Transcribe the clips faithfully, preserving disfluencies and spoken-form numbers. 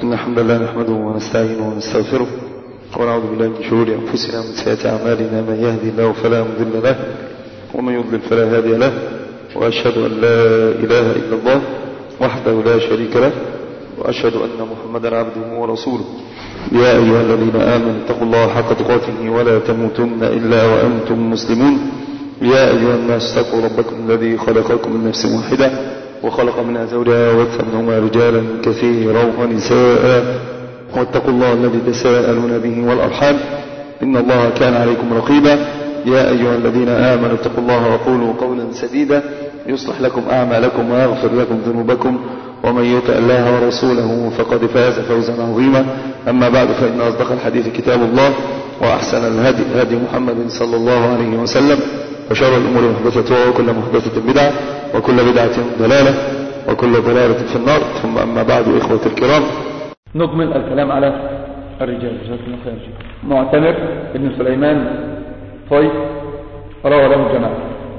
إن الحمد لله نحمده ونستعينه ونستغفره ونعوذ بالله من شرور أنفسنا ومن سيئات أعمالنا. من يهدي الله فلا مضل له ومن يضلل فلا هادي له، وأشهد أن لا إله إلا الله وحده لا شريك له، وأشهد أن محمدا عبده ورسوله. يا أيها الذين آمنوا اتقوا الله حق تقاته ولا تموتن إلا وأنتم مسلمون. يا أيها الناس اتقوا ربكم الذي خلقكم من نفس واحدة وخلق منها زوجها وبث منهما رجالا كثيرا ونساء، واتقوا الله الذي تساءلون به والأرحام إن الله كان عليكم رقيبا. يا أيها الذين آمنوا اتقوا الله وقولوا قولا سديدا يصلح لكم أعمالكم ويغفر لكم ذنوبكم، ومن يطع الله ورسوله فقد فاز فوزا عظيما. أما بعد، فإن أصدق الحديث كتاب الله، وأحسن الهدي هدي محمد صلى الله عليه وسلم، وشر الأمور محدثتها وكل محدثة بدعة وكل بدعة ضلالة وكل ضلالة في النار. ثم أما بعد، إخوة الكرام، نكمل الكلام على الرجال. معتمر بن سليمان طيب روى له الجماعة.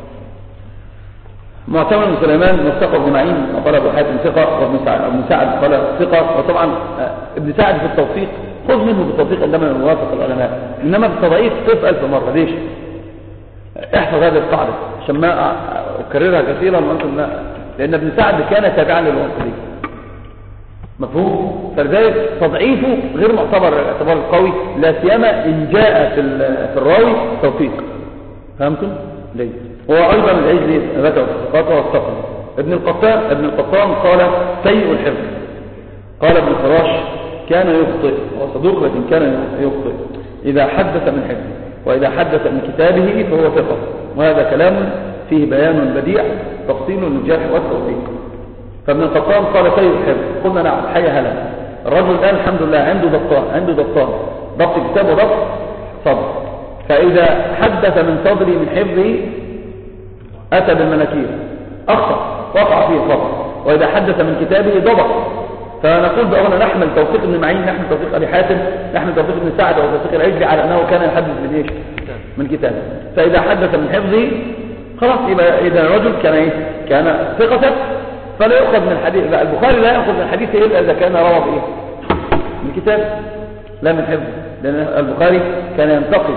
معتمر بن سليمان وثقه ابن معين وقال ابو حاتم ثقة، وابن سعد ابن سعد قال ثقة. وطبعا ابن سعد في التوثيق خذ منه بالتوثيق عندما يوافق العلماء، انما بالتضعيف قف ألف مرة. ليش؟ احفظ هذه القاعدة عشان ما اكررها كثيرا وانتم لا، لان ابن سعد كان تابعا للوصلي، مفهوم؟ فلذلك تضعيفه غير معتبر الاعتبار القوي، لا سيما ان جاء في في الراوي توثيق. فهمتم؟ ليه؟ هو ايضا العجلي ذكر الثقات والثقه. ابن القطان ابن القطان قال سيء الحفظ. قال ابن فراش كان يخطئ، وصدوق لكن كان يخطئ اذا حدث من حفظه، واذا حدث من كتابه فهو ثقه. وهذا كلام فيه بيان بديع تفصيل للجرح والتوثيق. فابن القطان قال سيء الحفظ. قلنا نعم، حي هلا. الرجل الان الحمد لله عنده ضبطان، عنده ضبطان ضبط كتاب وضبط صدر. فاذا حدث من صدره من حفظه اتى بالمناكير، اخطا، وقع فيه خطا. واذا حدث من كتابه ضبط. فنقول بأننا نحمل توثيق ابن معين، نحمل توثيق ابي حاتم، نحمل توثيق ابن سعد وتوثيق العجلي على انه كان يحدث من ايش؟ من كتابه. فاذا حدث من حفظه خلاص يبقى اذا الرجل كان ايه؟ كان ثقة، فلا يؤخذ من الحديث. البخاري لا يأخذ من الحديث الا اذا كان روى بايه؟ من كتاب لا من حفظ، لان البخاري كان ينتقد.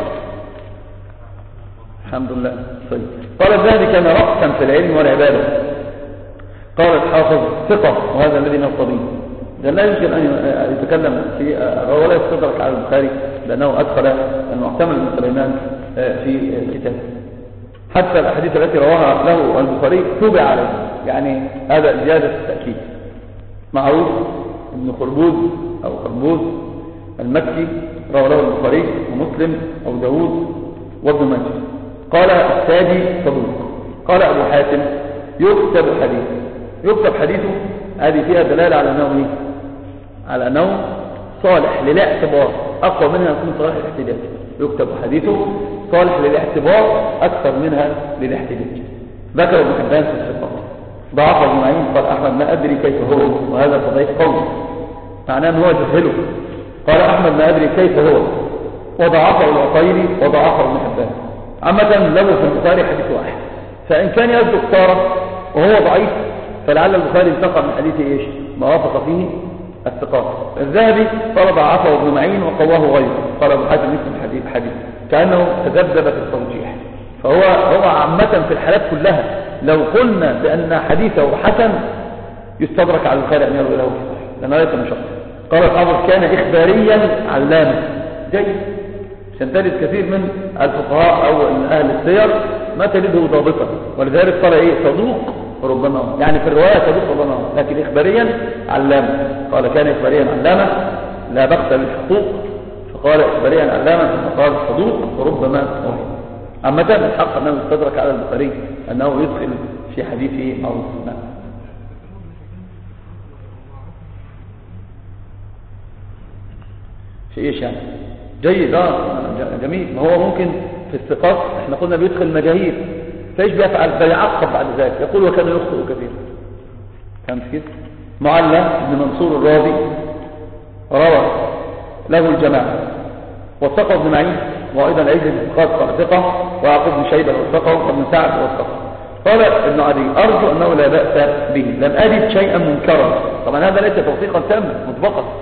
الحمد لله. طيب. قال الذهبي كان رأسا في العلم والعبادة. قال الحافظ ثقة، وهذا الذي نقتضيه. ده لا يمكن ان يتكلم في ولا يستدرك على البخاري لانه ادخل المعتمر بن سليمان في الكتاب. حتى الاحاديث التي رواها له البخاري تبع عليه، يعني هذا زيادة التأكيد. معروف ابن خربوز او خربوز المكي روى له البخاري ومسلم او داود وابن ماجه. قال السادي صدوق. قال ابو حاتم يكتب حديث. يكتب حديثه، هذه فيها دلالة على انه ايه؟ على انه صالح للاعتبار، اقوى منها يكون صالح للاحتجاج. يكتب حديثه صالح للاعتبار اكثر منها للاحتجاج. ذكر ابن حبان في الثقات. ضعف ابن معين قال احمد ما ادري كيف هو، وهذا تضعيف قوي معناه ان هو جهله. قال احمد ما ادري كيف هو، وضعفه العطيري وضعفه ابن حبان. عامة له في البخاري حديث واحد، فان كان يصدق طارة وهو ضعيف فلعل البخاري انتقى من حديثه ايش؟ ما وافق فيه الثقات. الذهبي قال ضعفه ابن معين وقواه غيره. قال ابو حاتم مثل الحديث حديث كانه تذبذب في الترجيح. فهو هو عامة في الحالات كلها لو قلنا بان حديثه حسن يستدرك على البخاري ان يروي له في صحيح، لانه ليس من شرطه. قال الحافظ كان اخباريا علامه جيد. عشان تجد كثير من الفقهاء او اهل السير ما تجده ضابطا، ولذلك قال ايه؟ صدوق ربما، يعني في الرواية صدوق ربما، لكن إخباريا علامة. قال كان إخباريا علامة لا بخس للحقوق، فقال إخباريا علامة، فقال صدوق وربما وهم. عامة الحق أنه يستدرك على البخاري أنه يدخل في حديثه معروف. في إيش يعني؟ جيد، اه جميل. ما هو ممكن في الثقات احنا قلنا بيدخل مجاهير، فايش بيفعل؟ بيعقب بعد ذلك يقول وكان يخطئ كثيرا. فهمت كده؟ معلى بن منصور الرازي روى له الجماعة، وثقه ابن معين، وايضا العجل الثقات قال ثقه، ويعقوب بن شيبه وثقه، وابن سعد وثقه. قال ابن عدي ارجو انه لا باس به، لم اجد شيئا منكرا. طبعا هذا ليس توثيقا تاما مطبقا،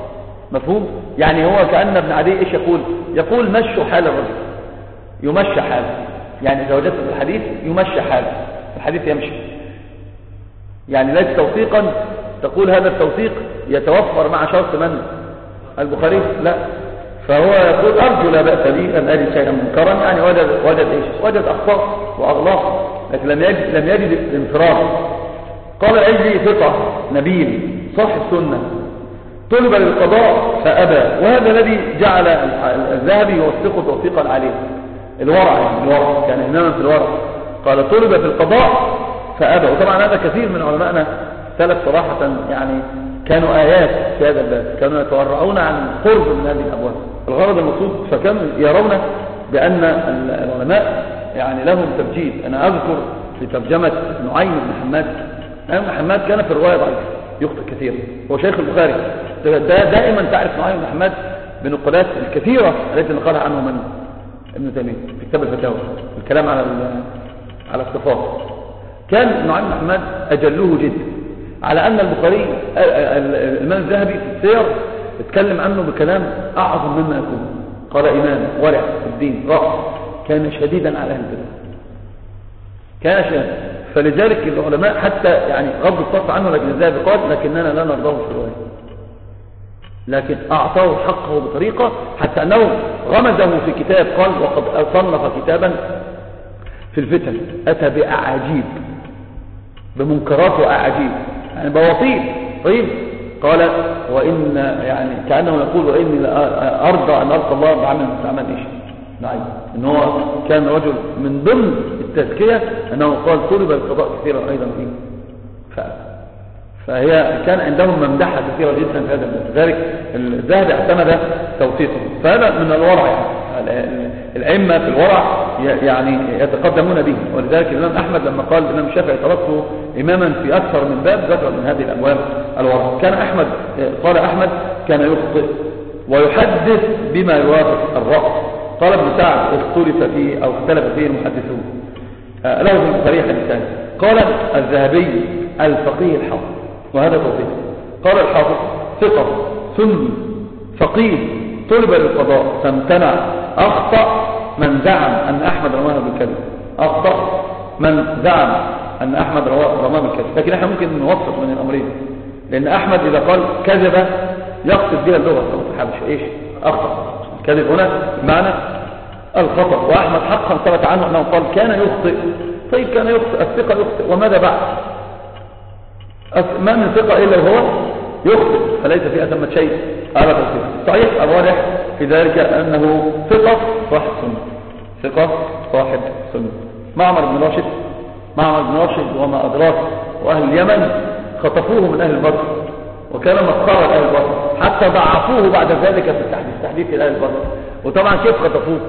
مفهوم؟ يعني هو كأن ابن عدي إيش يقول؟ يقول مشوا حال الرجل، يمشى حاله، يعني إذا وجدت في الحديث يمشى حاله، الحديث يمشي، يعني ليس توثيقا تقول هذا التوثيق يتوفر مع شرط من؟ البخاري، لا، فهو يقول أرجو لا بأس لي أن أجد شيئا منكرا، يعني وجد وجد إيش؟ وجد أخطاء وأغلاط، لكن لم يجد لم يجد الانفراد. قال أجلي ثقة نبيل صاحب سنة طلب للقضاء فأبى، وهذا الذي جعل الذهبي يوثقه توثيقا عليه، الورع، يعني الورع كان إماما في الورع. قال طلب في القضاء فأبى، وطبعا هذا كثير من علمائنا ثلاث صراحة يعني كانوا آيات في هذا الباب، كانوا يتورعون عن قرب من هذه الأبواب. الغرض المقصود فكانوا يرون بأن العلماء يعني لهم تبجيل. أنا أذكر في ترجمة نعيم بن حماد، نعيم بن حماد كان في الرواية ضعيف، يخطئ كثيرا، هو شيخ البخاري، دائما تعرف نعيم بن حماد بنقلات الكثيرة التي نقلها عنه من ابن تيمية في كتاب الفتاوى، الكلام على على الصفات. كان نعيم بن حماد أجله جدا، على أن البخاري الإمام الذهبي في السير اتكلم عنه بكلام أعظم مما يكون. قال إمام ورع في الدين رأس، كان شديدا على أهل البدع، كان شديدا، فلذلك العلماء حتى يعني غضوا الطرف عنه، لكن الذهبي قال لكننا لا نرضاه في الرواية، لكن أعطاه حقه بطريقة حتى أنه غمزه في كتاب، قال وقد صنف كتابا في الفتن أتى بأعاجيب، بمنكرات وأعاجيب، يعني بواطيل. طيب قال وإن يعني كأنه يقول وإني أرضى أن ألقى الله بعمل مستعمل إيش نعم، إن هو كان رجل من ضمن التزكية أنه قال طلب القضاء كثيرا أيضا فيه، فهي كان عندهم ممدحة كثيرة جدا في هذا الباب، لذلك الذهبي اعتمد توثيقه. فهذا من الورع، يعني الأئمة في الورع يعني يتقدمون به، ولذلك الإمام أحمد لما قال الإمام الشافعي تركته إماما في أكثر من باب ذكر من هذه الأبواب الورع. كان أحمد قال أحمد كان يخطئ ويحدث بما يوافق الرأي. قال ابن سعد اختلف فيه أو اختلف فيه المحدثون، له في البخاري حديثان. قال الذهبي الفقيه الحافظ، وهذا توثيق. قال الحافظ ثقة سني فقيه طلب للقضاء فامتنع، أخطأ من زعم أن أحمد رماه بالكذب، أخطأ من زعم أن أحمد رماه بالكذب. لكن احنا ممكن نوسط من الأمرين، لأن أحمد إذا قال كذب يقصد بها اللغة، الصحابة إيش أخطأ، الكذب هنا بمعنى الخطأ، وأحمد حقا ثبت عنه أنه قال كان يخطئ. طيب كان يخطئ، الثقة يخطئ، وماذا بعد؟ ما من ثقة إلا وهو يخطئ، فليس فيها ثمة شيء على توثيق. صحيح الراجح في ذلك أنه ثقة صاحب سنة، ثقة صاحب سنة. معمر بن راشد، معمر بن راشد وما أدراك، وأهل اليمن خطفوه من أهل البصر، وكان مسخرا أهل البصر، حتى ضعفوه بعد ذلك في التحديث، تحديث إلى أهل البصر. وطبعا كيف خطفوه؟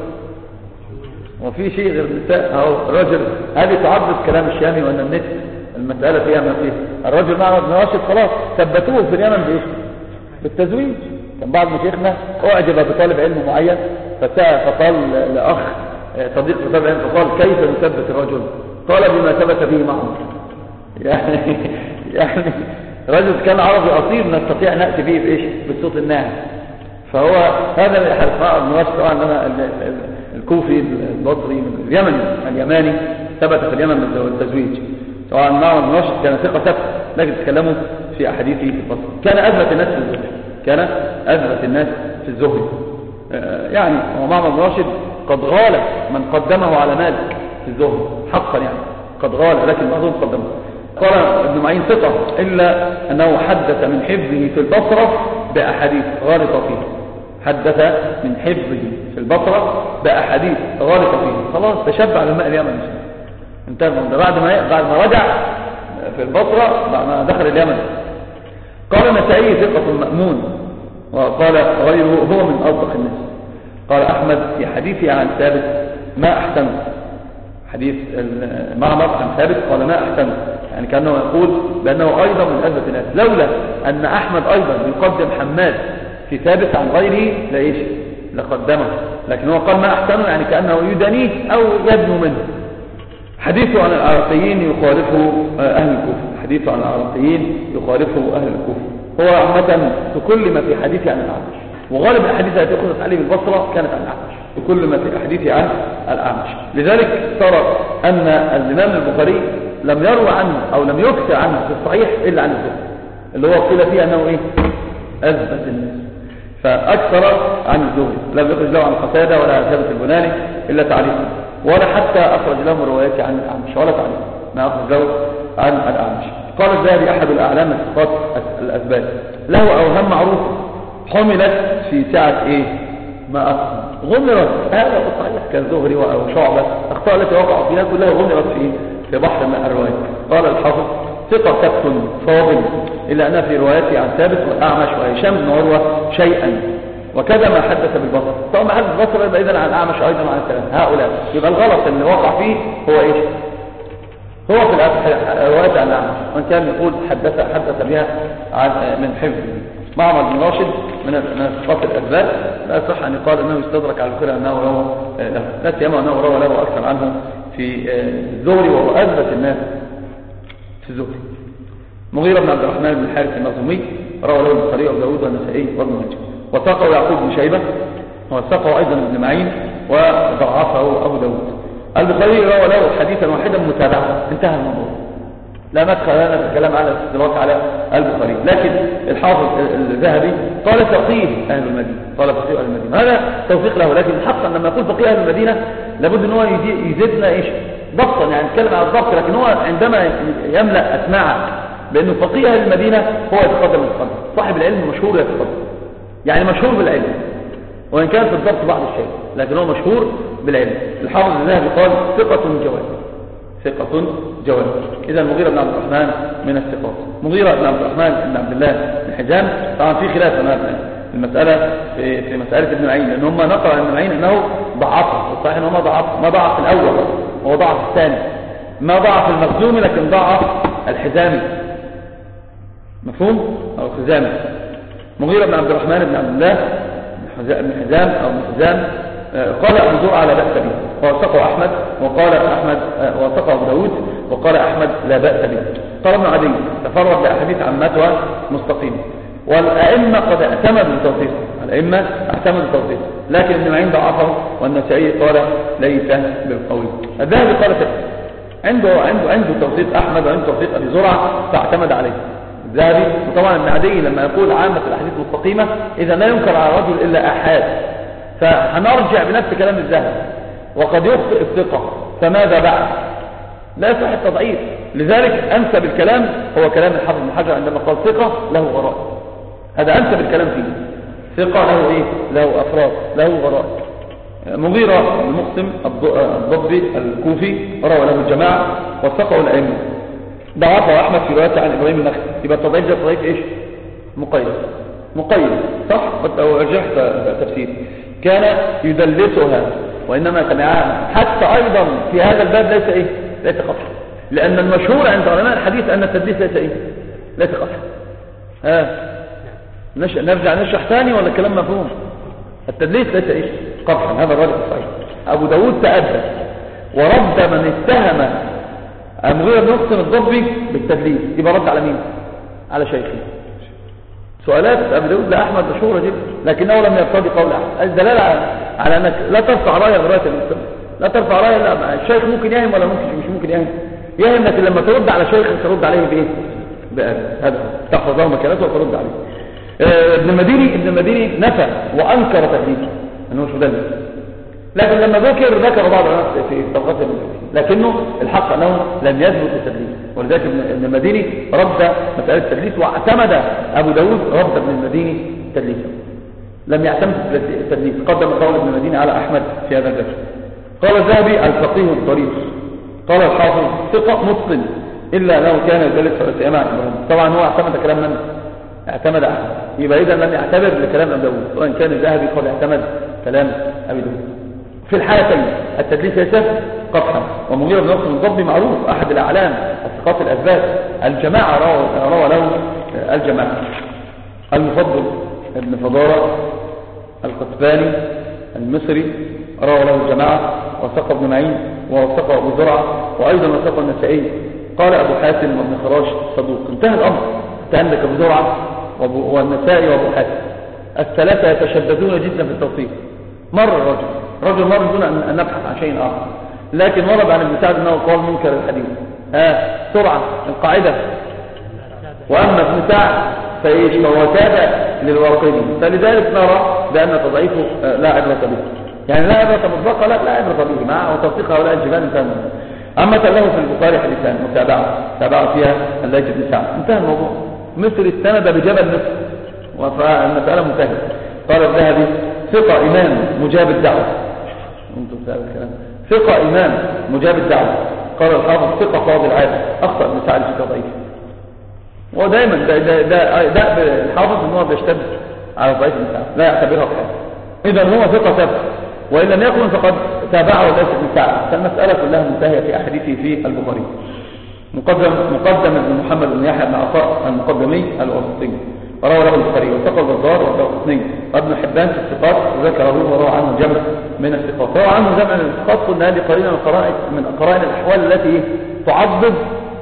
وفي شيء غير النساء، أو الرجل هذه تعرض كلام الشامي وأن النت المسألة فيها ما فيه. الرجل معمر بن راشد خلاص ثبتوه في اليمن بإيش؟ بالتزويج. كان بعض مشايخنا أعجب بطالب علم معين فسأل فقال لأخ صديق طالب علم، فقال كيف نثبت الرجل؟ قال بما ثبت به معمر. يعني يعني رجل كان عربي أصيل نستطيع نأتي به بإيش؟ بالصوت الناعم. فهو هذا الحلقاء بن راشد طبعا الكوفي البصري اليمني اليماني ثبت في اليمن بالتزويج. طبعا معمر بن راشد كان ثقة ثبت، لكن تكلموا في أحاديثه في البصر. كان أثبت الناس في الزهد، كان أثبت الناس في الزهد. يعني ومعمر بن راشد قد غال من قدمه على مالك في الزهد حقا، يعني قد غال، لكن بعضهم قدمه. قال ابن معين ثقة إلا أنه حدث من حفظه في البصرة بأحاديث غالطة فيه، حدث من حفظه في البصرة بأحاديث غالطة فيه، خلاص تشبع بالماء اليمن، انتهى بعد ما بعد ما رجع في البصرة بعد ما دخل اليمن. قال النسائي ثقة مأمون، وقال غيره هو من أصدق الناس. قال أحمد في حديثه عن ثابت ما أحسنه، حديث معمر عن ثابت قال ما أحسنه، يعني كأنه يقول بأنه أيضا من أثبت الناس، لولا أن أحمد أيضا يقدم حماد في ثابت عن غيره لإيش لقدمه، لكن هو قال ما أحسنه يعني كأنه يدنيه أو يدنو منه. حديثه عن العراقيين يخالفه أهل الكوفة، حديثه عن العراقيين يخالفه أهل الكوفة، هو عامة في كل ما في حديثه عن الأعمش، وغالب الحديث التي أخذت عليه بالبصرة كانت عن الأعمش في كل ما في حديثه عن الأعمش. لذلك ترى أن الإمام البخاري لم يروى عنه أو لم يكثر عنه في الصحيح إلا عن الزهري، اللي هو قيل فيه أنه إيه أثبت الناس، فأكثر عن الزهري. لم يخرج له عن قتادة ولا ثابت البناني إلا تعليقا، ولا حتى أخرج له روايات عن الأعمش ولا تعليقا ما أخرج له عن الأعمش. قال الذهبي أحد الأعلام الثقات الأثبات له أوهام معروفة حملت في سعة إيه ما أخذ غمرت، هذا صحيح كالزهري أو شعبة أخطاء التي وقعوا فيها كلها غمرت في في بحر من الروايات. قال الحافظ ثقة ثبت فاضل إلا أن في روايته عن ثابت والأعمش وهشام بن عروة شيئا، وكذا ما حدث بالبصر. طبعا ما حدث بالبصر يبقى إذن عن الأعمش أيضا عن الثلاثة هؤلاء، يبقى الغلط اللي وقع فيه هو إيش؟ هو في الروايات عن الأعمش، وإن كان يقول حدث حدث بها عن من حفظه. معمر بن راشد من من الثقات الأثبات لا صح أن يقال أنه يستدرك على الكل أنه روى له، لا سيما أنه روى له أكثر عنه في الزهري وهو أثبت الناس في الزهري. مغيرة بن عبد الرحمن بن الحارث المخزومي روى له البخاري وابو داود والنسائي وابن ماجه، وثقه يعقوب بن شيبة، وثقه أيضا ابن معين وضعفه أبو داود. البخاري روى له حديثا واحدا متابعة، انتهى الموضوع، لا مدخل لنا في الكلام على الاستدراك على البخاري. لكن الحافظ الذهبي قال فقيه أهل المدينة، قال فقيه أهل المدينة، هذا توثيق له. لكن حقا لما يقول فقيه أهل المدينة لابد ان هو يزيدنا ايش ضبطا، يعني نتكلم على الضبط، لكن هو عندما يملأ أسماعه بأنه فقيه أهل المدينة هو يتقدم القدم، صاحب العلم مشهور يتقدم، يعني مشهور بالعلم وإن كان في الضبط بعض الشيء، لكن هو مشهور بالعلم. الحافظ الذهبي قال ثقة جواد، ثقة جواد. إذا المغيرة بن عبد الرحمن من الثقات. مغيرة بن عبد الرحمن بن عبد الله بن حجام طبعا في خلاف في المسألة في, في مسألة ابن معين، لأن هم نقل عن ابن معين أنه ضعفه، والصحيح أنه ما ضعف ما ضعف الأول، هو ضعف الثاني، ما ضعف المخزومي لكن ضعف الحزامي، مفهوم؟ أو الخزامي. مغيرة بن عبد الرحمن بن عبد الله بن حزام أو بن حزام قال أبو زرعة لا بأس به، ووثقه أحمد وقال أحمد ووثقه أبو داود وقال أحمد لا بأس به. قال ابن عدي تفرد بأحاديث عامتها مستقيمة، والأئمة قد اعتمدوا بتوثيقه، الأئمة اعتمدوا بتوثيقه، لكن ابن معين ضعفه والنسائي قال ليس بالقوي. الذهبي قال كده، عنده عنده عنده توثيق أحمد وعنده توثيق أبي زرعة فاعتمد عليه الذهبي. وطبعا ابن عدي لما يقول عامة الأحاديث مستقيمة إذا لا ينكر على الرجل إلا أحاد، فهنرجع بنفس كلام الذهبي، وقد يخطئ الثقة فماذا بعد؟ لا يصح التضعيف. لذلك أنسب الكلام هو كلام الحافظ بن حجر عندما قال ثقة له غرائب، هذا أنسب الكلام فيه، ثقة له إيه؟ له أفراد له غرائب. مغيرة المقسم الضبي الكوفي روى له الجماعة وثقه الأئمة، ضعفه أحمد في روايته عن إبراهيم النخعي. يبقى التضعيف ده تضعيف إيش؟ مقيد، مقيد صح؟ لو رجحت تفسير كان يدلسها وإنما سمعها، حتى أيضا في هذا الباب ليس إيه؟ ليس قطع، لأن المشهور عند علماء الحديث أن التدليس ليس إيه؟ ليس قطع. ها نش... نرجع نشرح ثاني ولا الكلام مفهوم؟ التدليس ليس إيش؟ قطعا، هذا الراجل الصحيح. أبو داود تأدب ورد من اتهم المغيرة بن مقسم الضبي بالتدليس، يبقى رد على مين؟ على شيخه. سؤالات أبو داود لأحمد مشهورة جدا، لكنه لم يرتضي قول أحمد. الدلالة على أنك لا ترفع راية غراية المسلم، لا ترفع راية، لا الشيخ ممكن يهم ولا ممكن مش ممكن يهم، يهم لكن لما ترد على شيخ ترد عليه بإيه؟ بأدب، هذا تحفظ له مكانته وترد عليه. ابن المديني ابن المديني نفى وأنكر تدليسه أنه مش مدلس، لكن لما ذكر ذكر بعض الناس في طبقات المدلس، لكنه الحق أنه لم يثبت التدليس، ولذلك ابن المديني رد مسألة التدليس، واعتمد أبو داود رد ابن المديني تدليسه، لم يعتمد التدليس، قدم قول ابن المديني على أحمد في هذا الجزء. قال الذهبي الفقيه الضرير، قال الحافظ ثقة متقن إلا أنه كان يدلس في إمام إبراهيم. طبعا هو اعتمد كلام من؟ اعتمد أحمد، يبقى إذا لم يعتبر لكلام أبي داود، وإن كان الذهبي قد اعتمد كلام أبي داود. في الحالتين التدليس ليس قطعا. ومغيرة بن مقسم الضبي معروف أحد الأعلام الثقات الأثبات، الجماعة روى, روى له الجماعة. المفضل ابن فضارة القطباني المصري روى له الجماعة، وثق ابن معين ووثق أبو زرعة، وأيضا وثق النسائي. قال أبو حاتم وابن خراش صدوق. انتهى الأمر. انت عندك أبو زرعة والنسائي وابو حاتم الثلاثة يتشددون جدا في التوثيق. مر الرجل رجل مر دون أن نبحث عن شيء آخر، لكن ورد عن ابن سعد أنه قال منكر الحديث. ها سرعة القاعدة. وأما ابن سعد فإيش فهو تابع للواقدي، فلذلك نرى بأن تضعيفه لا عبرة به، يعني لا عبرة مطلقة، لا لا عبرة به مع وتوثيق هؤلاء الجبال انتهى. أما له في البخاري حديثان متابعة تابعة فيها الليث بن سعد، انتهى الموضوع. مصر السند بجبل مصر، والمسألة منتهية. قال الذهبي ثقة إمام مجاب الدعوة. انتم بتعرفوا الكلام، ثقة إمام مجاب الدعوة. قال الحافظ ثقة فاضل عادل، أخطأ ابن سعد في تضعيفه. ودائما ده ده ده, ده الحافظ ان هو بيشتد على ضعيف ابن سعد، لا يعتبرها بحاجة. إذا هو ثقة ثبت، وإن لم يكن فقد تابعه الليث بن سعد، فالمسألة كلها منتهية في أحاديثه في البخاري. مقدم مقدم ابن محمد بن يحيى بن عطاء المقدمي الواسطي، وروى له البخاري وثقل البزار والدارقطني وابن حبان في الثقات وذكره وروى عنه جمع من الثقات. روى عنه جمع من الثقات، قلنا هذه قرينه من قرائن من قرائن الاحوال التي تعضد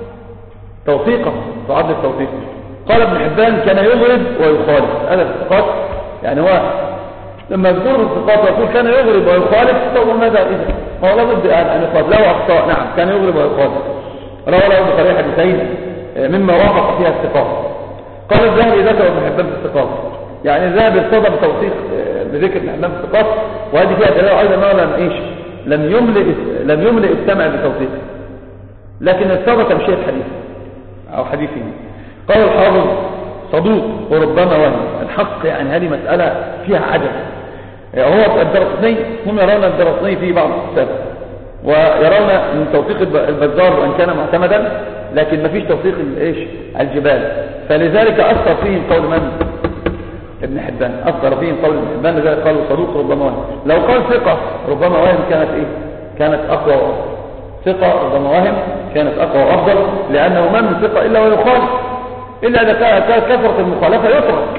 توثيقه تعضد توثيقه. قال ابن حبان كان يغرب ويخالف، هذا في الثقات، يعني هو لما يذكر الثقات ويقول كان يغرب ويخالف، طب ماذا اذا؟ هو لابد ان يقال له اخطاء، نعم كان يغرب ويخالف. روى له البخاري حديثين مما وافق فيها الثقات. قال الذهبي ذكر ابن حبان في الثقات، يعني الذهبي ارتضى بتوثيق بذكر ابن حبان في الثقات، وهذه فيها دلاله ايضا انه لم ايش لم يملئ لم يملئ السمع بتوثيق، لكن ارتضى تمشيه حديث او حديثه. قال الحافظ صدوق وربما وهم. الحق يعني هذه مساله فيها عجب. هو الدارقطني هم يرون الدارقطني في بعض الكتاب، ويرون من توثيق البزار وان كان معتمدا، لكن ما فيش توثيق الايش الجبال، فلذلك اثر فيهم قول من؟ ابن حبان، اثر فيهم قول ابن حبان، لذلك قالوا صدوق ربما وهم. لو قال ثقه ربما وهم كانت ايه كانت اقوى وافضل. ثقه ربما وهم كانت اقوى وافضل، لانه ما من ثقه الا ويخالف، الا اذا كانت كثره المخالفه يترك.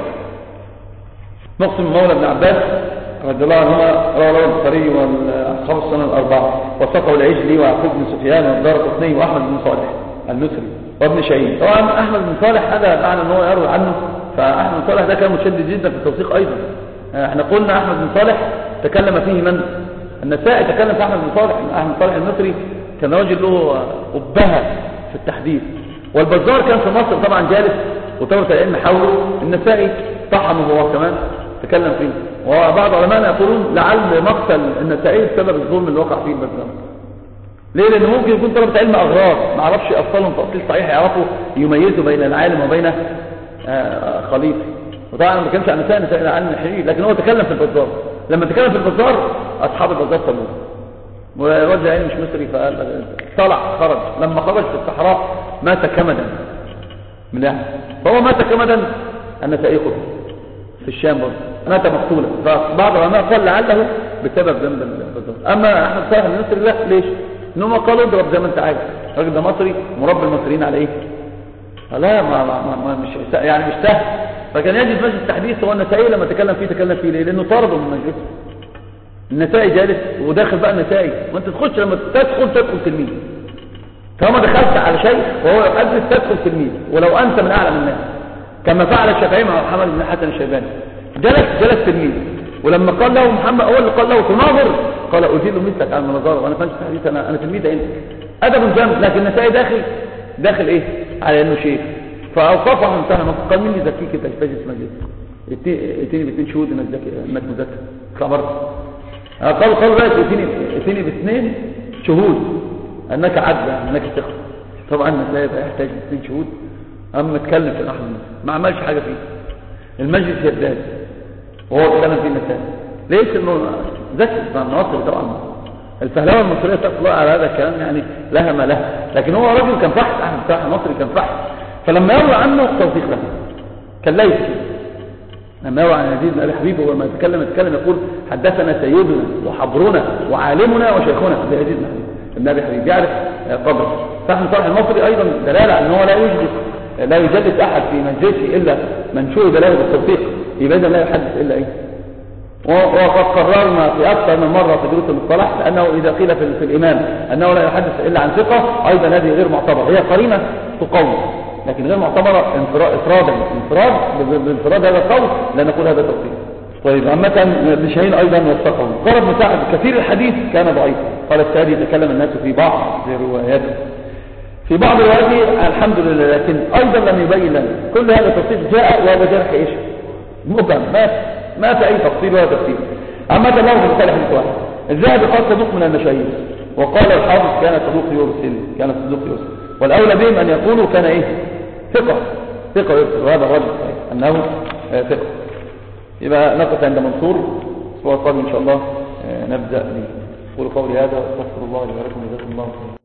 مقسم مولى ابن عباس رضي الله عنهما روى له البخاري واصحاب السنن الاربعه، وثقه العجلي ويعقوب بن سفيان والدارقطني واحمد بن صالح المصري وابن شهيد. طبعا احمد بن صالح هذا معنى ان هو يروي عنه، فاحمد بن صالح ده كان مشدد جدا في التوثيق ايضا. احنا قلنا احمد بن صالح تكلم فيه من؟ النسائي تكلم في احمد بن صالح. احمد بن صالح المصري كان راجل له ابهه في التحديث، والبزار كان في مصر طبعا جالس وطلبه العلم حوله. النسائي طحنه هو كمان تكلم فيه، وبعض علماء يقولون لعل مقتل النسائي بسبب الظلم اللي وقع فيه البزار. ليه؟ لأنه ممكن يكون طلبة علم أغرار ما عرفش أفصلهم تأصيل صحيح، يعرفوا يميزوا بين العالم وبين خليط. وطبعا ما كانش عن نساء نساء العالم الحقيقي، لكن هو تكلم في البزار. لما تكلم في البزار أصحاب البزار صلوه، ورجل علم مش مصري فقال طلع خرج. لما خرج في الصحراء مات كمدا من الأهل، فهو مات كمدا النسائي قتل في الشام برضه، مات مقتولا. فبعض العلماء قال لعله بسبب ذنب البزار. أما أحمد صالح المصري لا. ليش؟ انهم قالوا اضرب زي ما انت عايز، الراجل ده مصري مربي المصريين على ايه؟ لا ما, ما, ما مش يعني مش سهل. فكان يجب مجلس التحديث هو النسائي لما تكلم فيه تكلم فيه ليه؟ لانه طرده من مجلسه. النسائي جالس وداخل بقى النسائي، وانت تخش لما تدخل تدخل تلميذ. فما دخلت على شيء وهو يحدث تدخل تلميذ، ولو انت من اعلم الناس كما فعل الشافعي مع محمد بن حسن الشيباني. جلس جلس تلميذ، ولما قال له محمد اول اللي قال له تناظر قال أجيل مثلك على المناظرة، وأنا فانش تحديث أنا, أنا تلميذ أنت. أدب جامد، لكن النسائي داخل داخل إيه على أنه شيخ، فأوقفه انتهى. قال مين اللي ذكيك أنت تجلس مجلس؟ اتيني باثنين شهود انك ذكي انك مذكر خبرت. قال قال بقى اتيني اتيني باثنين شهود انك عدل انك ثقه. طبعا النسائي بقى يحتاج اثنين شهود. اما اتكلم في الاحمد ما عملش حاجه فيه، المجلس يزداد وهو اتكلم في النسائي. ليش؟ انه ذكي الناصر طبعا الفهلوه المصريه تطلع على هذا الكلام يعني لها ما لها، لكن هو رجل كان فحص. احمد صلاح المصري كان فحص، فلما يروى عنه توثيق له كان ليس لما يروى عن يزيد بن ابي حبيب ولما يتكلم يتكلم يقول حدثنا سيدنا وحبرنا وعالمنا وشيخنا يزيد بن ابي حبيب يعرف قدره. فاحمد صلاح المصري ايضا دلاله على ان هو لا يجلس لا يجلس احد في مجلسه الا من شهد له بالتوثيق، يبقى لا يحدث الا ايه. وقد قررنا في أكثر من مرة في دروس المصطلح لأنه إذا قيل في, في الإمام أنه لا يحدث إلا عن ثقة أيضا هذه غير معتبر، هي قرينة تقوم. لكن غير معتبرة انفرادا انفراد بانفراد هذا القول لا نقول هذا توقيف. طيب عامة ابن شاهين أيضا وثقه. قال ابن سعد كثير الحديث كان ضعيفا. قال السادي يتكلم الناس في بعض رواياته في بعض رواياته الحمد لله، لكن أيضا لم يبين لنا كل هذا التفصيل جاء وهذا جرح إيش مبهم، ما ما في أي تفصيل ولا تفصيل. عامة له في مثال حديث واحد. الذهبي قال صدوق من المشاهير، وقال الحافظ كان صدوق يرسل كان صدوق يرسل، والأولى بهم أن يقولوا كان إيه ثقة ثقة يرسل، وهذا الرجل أنه ثقة. يبقى نقف عند منصور الأسبوع القادم إن شاء الله نبدأ به. قولوا قولي هذا واستغفر الله لي ولكم وجزاكم الله خيرا.